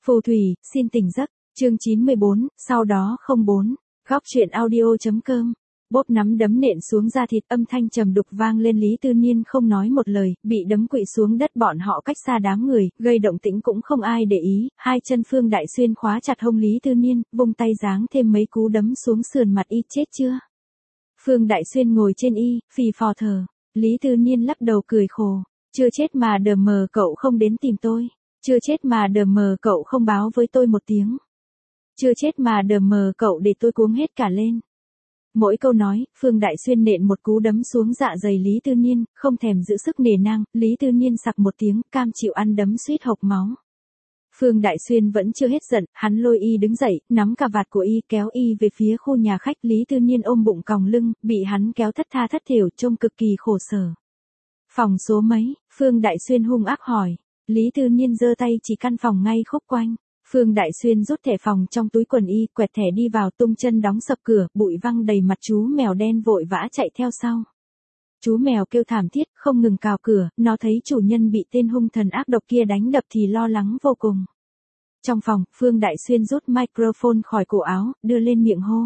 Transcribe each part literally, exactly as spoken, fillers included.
Phù thủy, xin tỉnh giấc, chương chín mươi bốn, sau đó không bốn, góc truyện audio.com. Bốp nắm đấm nện xuống da thịt, âm thanh trầm đục vang lên. Lý Tư Niên không nói một lời, bị đấm quỵ xuống đất. Bọn họ cách xa đám người, gây động tĩnh cũng không ai để ý. Hai chân Phương Đại Xuyên khóa chặt hông Lý Tư Niên, vung tay giáng thêm mấy cú đấm xuống sườn mặt y. Chết chưa? Phương Đại Xuyên ngồi trên y, phì phò thở. Lý Tư Niên lắc đầu cười khổ. Chưa chết mà đờ mờ cậu không đến tìm tôi. Chưa chết mà đờ mờ cậu không báo với tôi một tiếng. Chưa chết mà đờ mờ cậu để tôi cuống hết cả lên. Mỗi câu nói, Phương Đại Xuyên nện một cú đấm xuống dạ dày Lý Tư Niên, không thèm giữ sức nề nang. Lý Tư Niên sặc một tiếng, cam chịu ăn đấm suýt hộc máu. Phương Đại Xuyên vẫn chưa hết giận, hắn lôi y đứng dậy, nắm cà vạt của y kéo y về phía khu nhà khách. Lý Tư Niên ôm bụng còng lưng, bị hắn kéo thất tha thất thểu, trông cực kỳ khổ sở. Phòng số mấy? Phương Đại Xuyên hung ác hỏi. Lý Tư Niên giơ tay chỉ căn phòng ngay khúc quanh. Phương Đại Xuyên rút thẻ phòng trong túi quần y, quẹt thẻ đi vào, tung chân đóng sập cửa, bụi văng đầy mặt. Chú mèo đen vội vã chạy theo sau. Chú mèo kêu thảm thiết, không ngừng cào cửa, nó thấy chủ nhân bị tên hung thần ác độc kia đánh đập thì lo lắng vô cùng. Trong phòng, Phương Đại Xuyên rút microphone khỏi cổ áo, đưa lên miệng hô.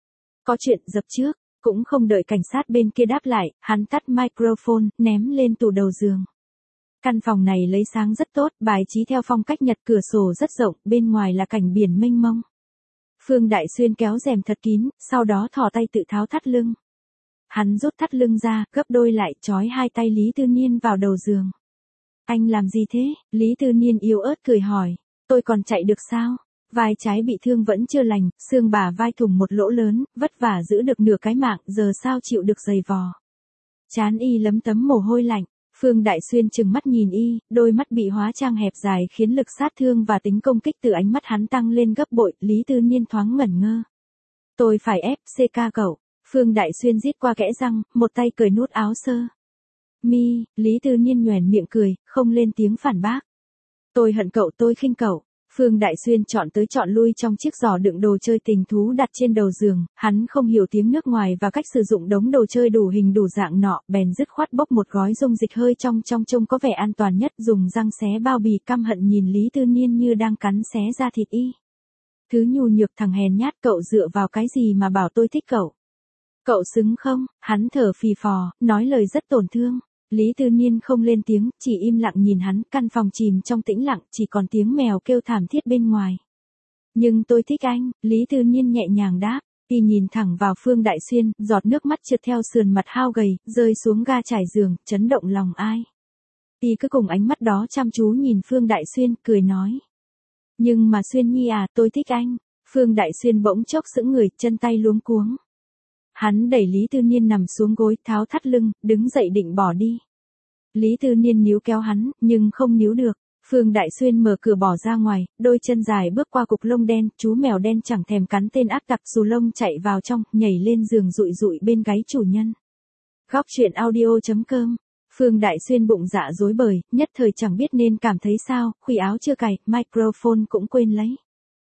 Có chuyện dập trước, cũng không đợi cảnh sát bên kia đáp lại, hắn tắt microphone, ném lên tủ đầu giường. Căn phòng này lấy sáng rất tốt, bài trí theo phong cách Nhật, cửa sổ rất rộng, bên ngoài là cảnh biển mênh mông. Phương Đại Xuyên kéo rèm thật kín, sau đó thò tay tự tháo thắt lưng. Hắn rút thắt lưng ra, gấp đôi lại, trói hai tay Lý Tư Niên vào đầu giường. Anh làm gì thế? Lý Tư Niên yếu ớt cười hỏi. Tôi còn chạy được sao? Vai trái bị thương vẫn chưa lành, xương bả vai thủng một lỗ lớn, vất vả giữ được nửa cái mạng, giờ sao chịu được giày vò. Trán y lấm tấm mồ hôi lạnh. Phương Đại Xuyên trừng mắt nhìn y, đôi mắt bị hóa trang hẹp dài khiến lực sát thương và tính công kích từ ánh mắt hắn tăng lên gấp bội. Lý Tư Niên thoáng ngẩn ngơ. Tôi phải ép xê ca cậu. Phương Đại Xuyên rít qua kẽ răng, một tay cởi nút áo sơ mi. Lý Tư Niên nhoẻn miệng cười, không lên tiếng phản bác. Tôi hận cậu, tôi khinh cậu. Phương Đại Xuyên chọn tới chọn lui trong chiếc giỏ đựng đồ chơi tình thú đặt trên đầu giường. Hắn không hiểu tiếng nước ngoài và cách sử dụng đống đồ chơi đủ hình đủ dạng nọ, bèn dứt khoát bốc một gói dung dịch hơi trong trong trông có vẻ an toàn nhất, dùng răng xé bao bì, căm hận nhìn Lý Tư Niên như đang cắn xé da thịt y. Thứ nhu nhược, thằng hèn nhát, cậu dựa vào cái gì mà bảo tôi thích cậu? Cậu xứng không? Hắn thở phì phò, nói lời rất tổn thương. Lý Tư Niên không lên tiếng, chỉ im lặng nhìn hắn. Căn phòng chìm trong tĩnh lặng, chỉ còn tiếng mèo kêu thảm thiết bên ngoài. Nhưng tôi thích anh, Lý Tư Niên nhẹ nhàng đáp. Y nhìn thẳng vào Phương Đại Xuyên, giọt nước mắt trượt theo sườn mặt hao gầy, rơi xuống ga trải giường, chấn động lòng ai. Y cứ cùng ánh mắt đó chăm chú nhìn Phương Đại Xuyên, cười nói. Nhưng mà Xuyên nhi à, tôi thích anh. Phương Đại Xuyên bỗng chốc sững người, chân tay luống cuống. Hắn đẩy Lý Tư Niên nằm xuống gối, tháo thắt lưng, đứng dậy định bỏ đi. Lý Tư Niên níu kéo hắn, nhưng không níu được. Phương Đại Xuyên mở cửa bỏ ra ngoài, đôi chân dài bước qua cục lông đen, chú mèo đen chẳng thèm cắn tên ác tặc xù lông chạy vào trong, nhảy lên giường rụi rụi bên gáy chủ nhân. Góc truyện audio.com. Phương Đại Xuyên bụng dạ rối bời, nhất thời chẳng biết nên cảm thấy sao, khuy áo chưa cài, microphone cũng quên lấy.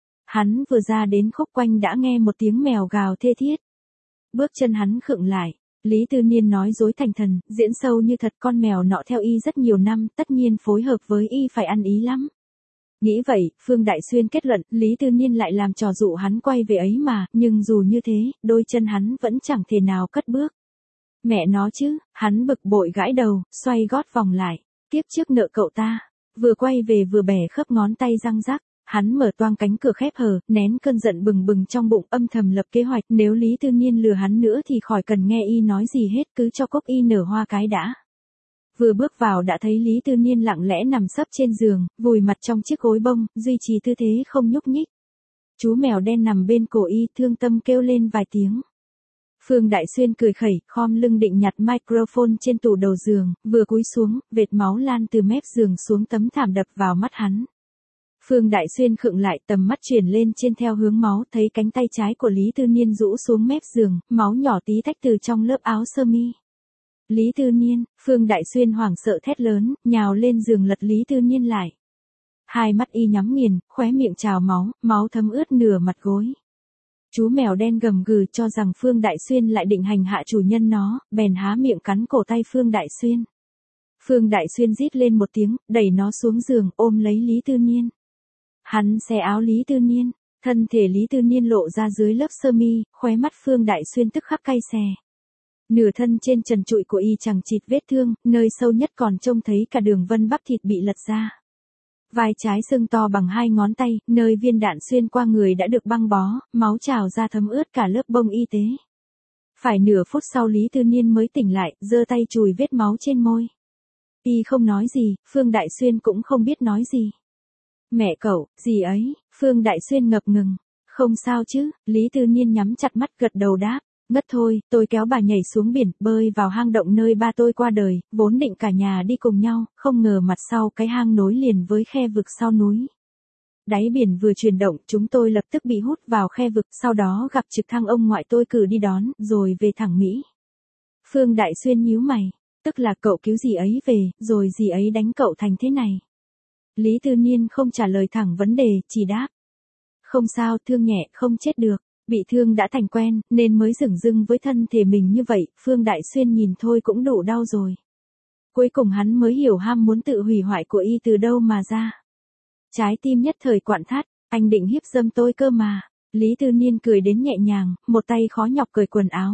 Hắn vừa ra đến khúc quanh đã nghe một tiếng mèo gào thê thiết. Bước chân hắn khựng lại. Lý Tư Niên nói dối thành thần, diễn sâu như thật. Con mèo nọ theo y rất nhiều năm, tất nhiên phối hợp với y phải ăn ý lắm. Nghĩ vậy, Phương Đại Xuyên kết luận, Lý Tư Niên lại làm trò dụ hắn quay về ấy mà, nhưng dù như thế, đôi chân hắn vẫn chẳng thể nào cất bước. Mẹ nó chứ, hắn bực bội gãi đầu, xoay gót vòng lại. Tiếp trước nợ cậu ta, vừa quay về vừa bẻ khớp ngón tay răng rắc. Hắn mở toang cánh cửa khép hờ, nén cơn giận bừng bừng trong bụng, âm thầm lập kế hoạch, nếu Lý Tư Niên lừa hắn nữa thì khỏi cần nghe y nói gì hết, cứ cho cốc y nở hoa cái đã. Vừa bước vào đã thấy Lý Tư Niên lặng lẽ nằm sấp trên giường, vùi mặt trong chiếc gối bông, duy trì tư thế không nhúc nhích. Chú mèo đen nằm bên cổ y, thương tâm kêu lên vài tiếng. Phương Đại Xuyên cười khẩy, khom lưng định nhặt microphone trên tủ đầu giường, vừa cúi xuống, vệt máu lan từ mép giường xuống tấm thảm đập vào mắt hắn. Phương Đại Xuyên khựng lại, tầm mắt chuyển lên trên theo hướng máu, thấy cánh tay trái của Lý Tư Niên rũ xuống mép giường, máu nhỏ tí tách từ trong lớp áo sơ mi. Lý Tư Niên, Phương Đại Xuyên hoảng sợ thét lớn, nhào lên giường lật Lý Tư Niên lại. Hai mắt y nhắm nghiền, khóe miệng trào máu, máu thấm ướt nửa mặt gối. Chú mèo đen gầm gừ cho rằng Phương Đại Xuyên lại định hành hạ chủ nhân nó, bèn há miệng cắn cổ tay Phương Đại Xuyên. Phương Đại Xuyên rít lên một tiếng, đẩy nó xuống giường, ôm lấy Lý Tư Niên. Hắn xé áo Lý Tư Niên, thân thể Lý Tư Niên lộ ra dưới lớp sơ mi, khóe mắt Phương Đại Xuyên tức khắc cay xè. Nửa thân trên trần trụi của y chẳng chịt vết thương, nơi sâu nhất còn trông thấy cả đường vân bắp thịt bị lật ra. Vai trái sưng to bằng hai ngón tay, nơi viên đạn xuyên qua người đã được băng bó, máu trào ra thấm ướt cả lớp bông y tế. Phải nửa phút sau Lý Tư Niên mới tỉnh lại, giơ tay chùi vết máu trên môi. Y không nói gì, Phương Đại Xuyên cũng không biết nói gì. Mẹ cậu, gì ấy, Phương Đại Xuyên ngập ngừng. Không sao chứ, Lý Tư Niên nhắm chặt mắt gật đầu đáp. Ngất thôi, tôi kéo bà nhảy xuống biển, bơi vào hang động nơi ba tôi qua đời, vốn định cả nhà đi cùng nhau, không ngờ mặt sau cái hang nối liền với khe vực sau núi. Đáy biển vừa chuyển động, chúng tôi lập tức bị hút vào khe vực, sau đó gặp trực thăng ông ngoại tôi cử đi đón, rồi về thẳng Mỹ. Phương Đại Xuyên nhíu mày, tức là cậu cứu dì ấy về, rồi dì ấy đánh cậu thành thế này. Lý Tư Niên không trả lời thẳng vấn đề, chỉ đáp. Không sao, thương nhẹ, không chết được. Bị thương đã thành quen, nên mới dửng dưng với thân thể mình như vậy, Phương Đại Xuyên nhìn thôi cũng đủ đau rồi. Cuối cùng hắn mới hiểu ham muốn tự hủy hoại của y từ đâu mà ra. Trái tim nhất thời quặn thắt, anh định hiếp dâm tôi cơ mà. Lý Tư Niên cười đến nhẹ nhàng, một tay khó nhọc cởi quần áo.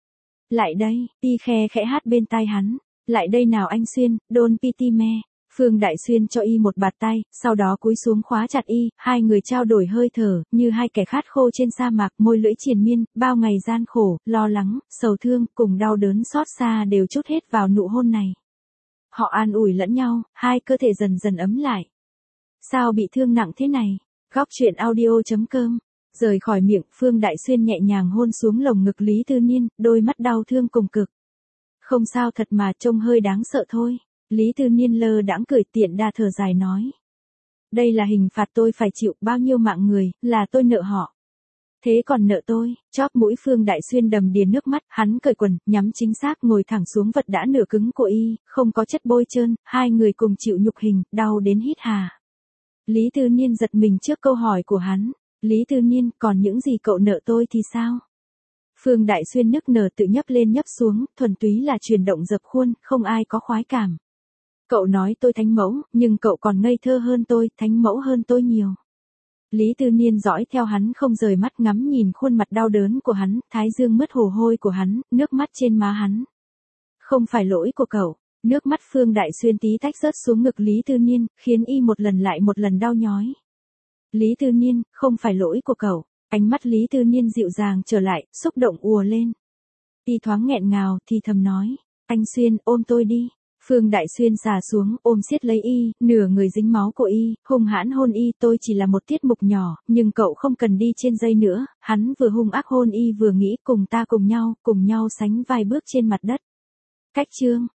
Lại đây, y khe khẽ hát bên tai hắn. Lại đây nào anh Xuyên, don't pity me. Phương Đại Xuyên cho y một bạt tay, sau đó cúi xuống khóa chặt y, hai người trao đổi hơi thở, như hai kẻ khát khô trên sa mạc, môi lưỡi triền miên, bao ngày gian khổ, lo lắng, sầu thương, cùng đau đớn xót xa đều trút hết vào nụ hôn này. Họ an ủi lẫn nhau, hai cơ thể dần dần ấm lại. Sao bị thương nặng thế này? Góc truyện audio chấm com. Rời khỏi miệng, Phương Đại Xuyên nhẹ nhàng hôn xuống lồng ngực Lý Tư Niên, đôi mắt đau thương cùng cực. Không sao thật mà, trông hơi đáng sợ thôi. Lý Tư Niên lơ đãng cười tiện đa thở dài nói. Đây là hình phạt tôi phải chịu, bao nhiêu mạng người, là tôi nợ họ. Thế còn nợ tôi, chóp mũi Phương Đại Xuyên đầm đìa nước mắt, hắn cởi quần, nhắm chính xác ngồi thẳng xuống vật đã nửa cứng của y, không có chất bôi trơn, hai người cùng chịu nhục hình, đau đến hít hà. Lý Tư Niên giật mình trước câu hỏi của hắn. Lý Tư Niên, còn những gì cậu nợ tôi thì sao? Phương Đại Xuyên nức nở tự nhấp lên nhấp xuống, thuần túy là chuyển động dập khuôn, không ai có khoái cảm. Cậu nói tôi thánh mẫu, nhưng cậu còn ngây thơ hơn tôi, thánh mẫu hơn tôi nhiều. Lý Tư Niên dõi theo hắn không rời mắt, ngắm nhìn khuôn mặt đau đớn của hắn, thái dương mướt hồ hôi của hắn, nước mắt trên má hắn. Không phải lỗi của cậu. Nước mắt Phương Đại Xuyên tí tách rớt xuống ngực Lý Tư Niên, khiến y một lần lại một lần đau nhói. Lý Tư Niên, không phải lỗi của cậu. Ánh mắt Lý Tư Niên dịu dàng trở lại, xúc động ùa lên. Y thoáng nghẹn ngào, thì thầm nói. Anh Xuyên, ôm tôi đi. Phương Đại Xuyên xà xuống, ôm siết lấy y, nửa người dính máu của y, hung hãn hôn y. Tôi chỉ là một tiết mục nhỏ, nhưng cậu không cần đi trên dây nữa. Hắn vừa hung ác hôn y vừa nghĩ cùng ta cùng nhau, cùng nhau sánh vai bước trên mặt đất. Cách chương.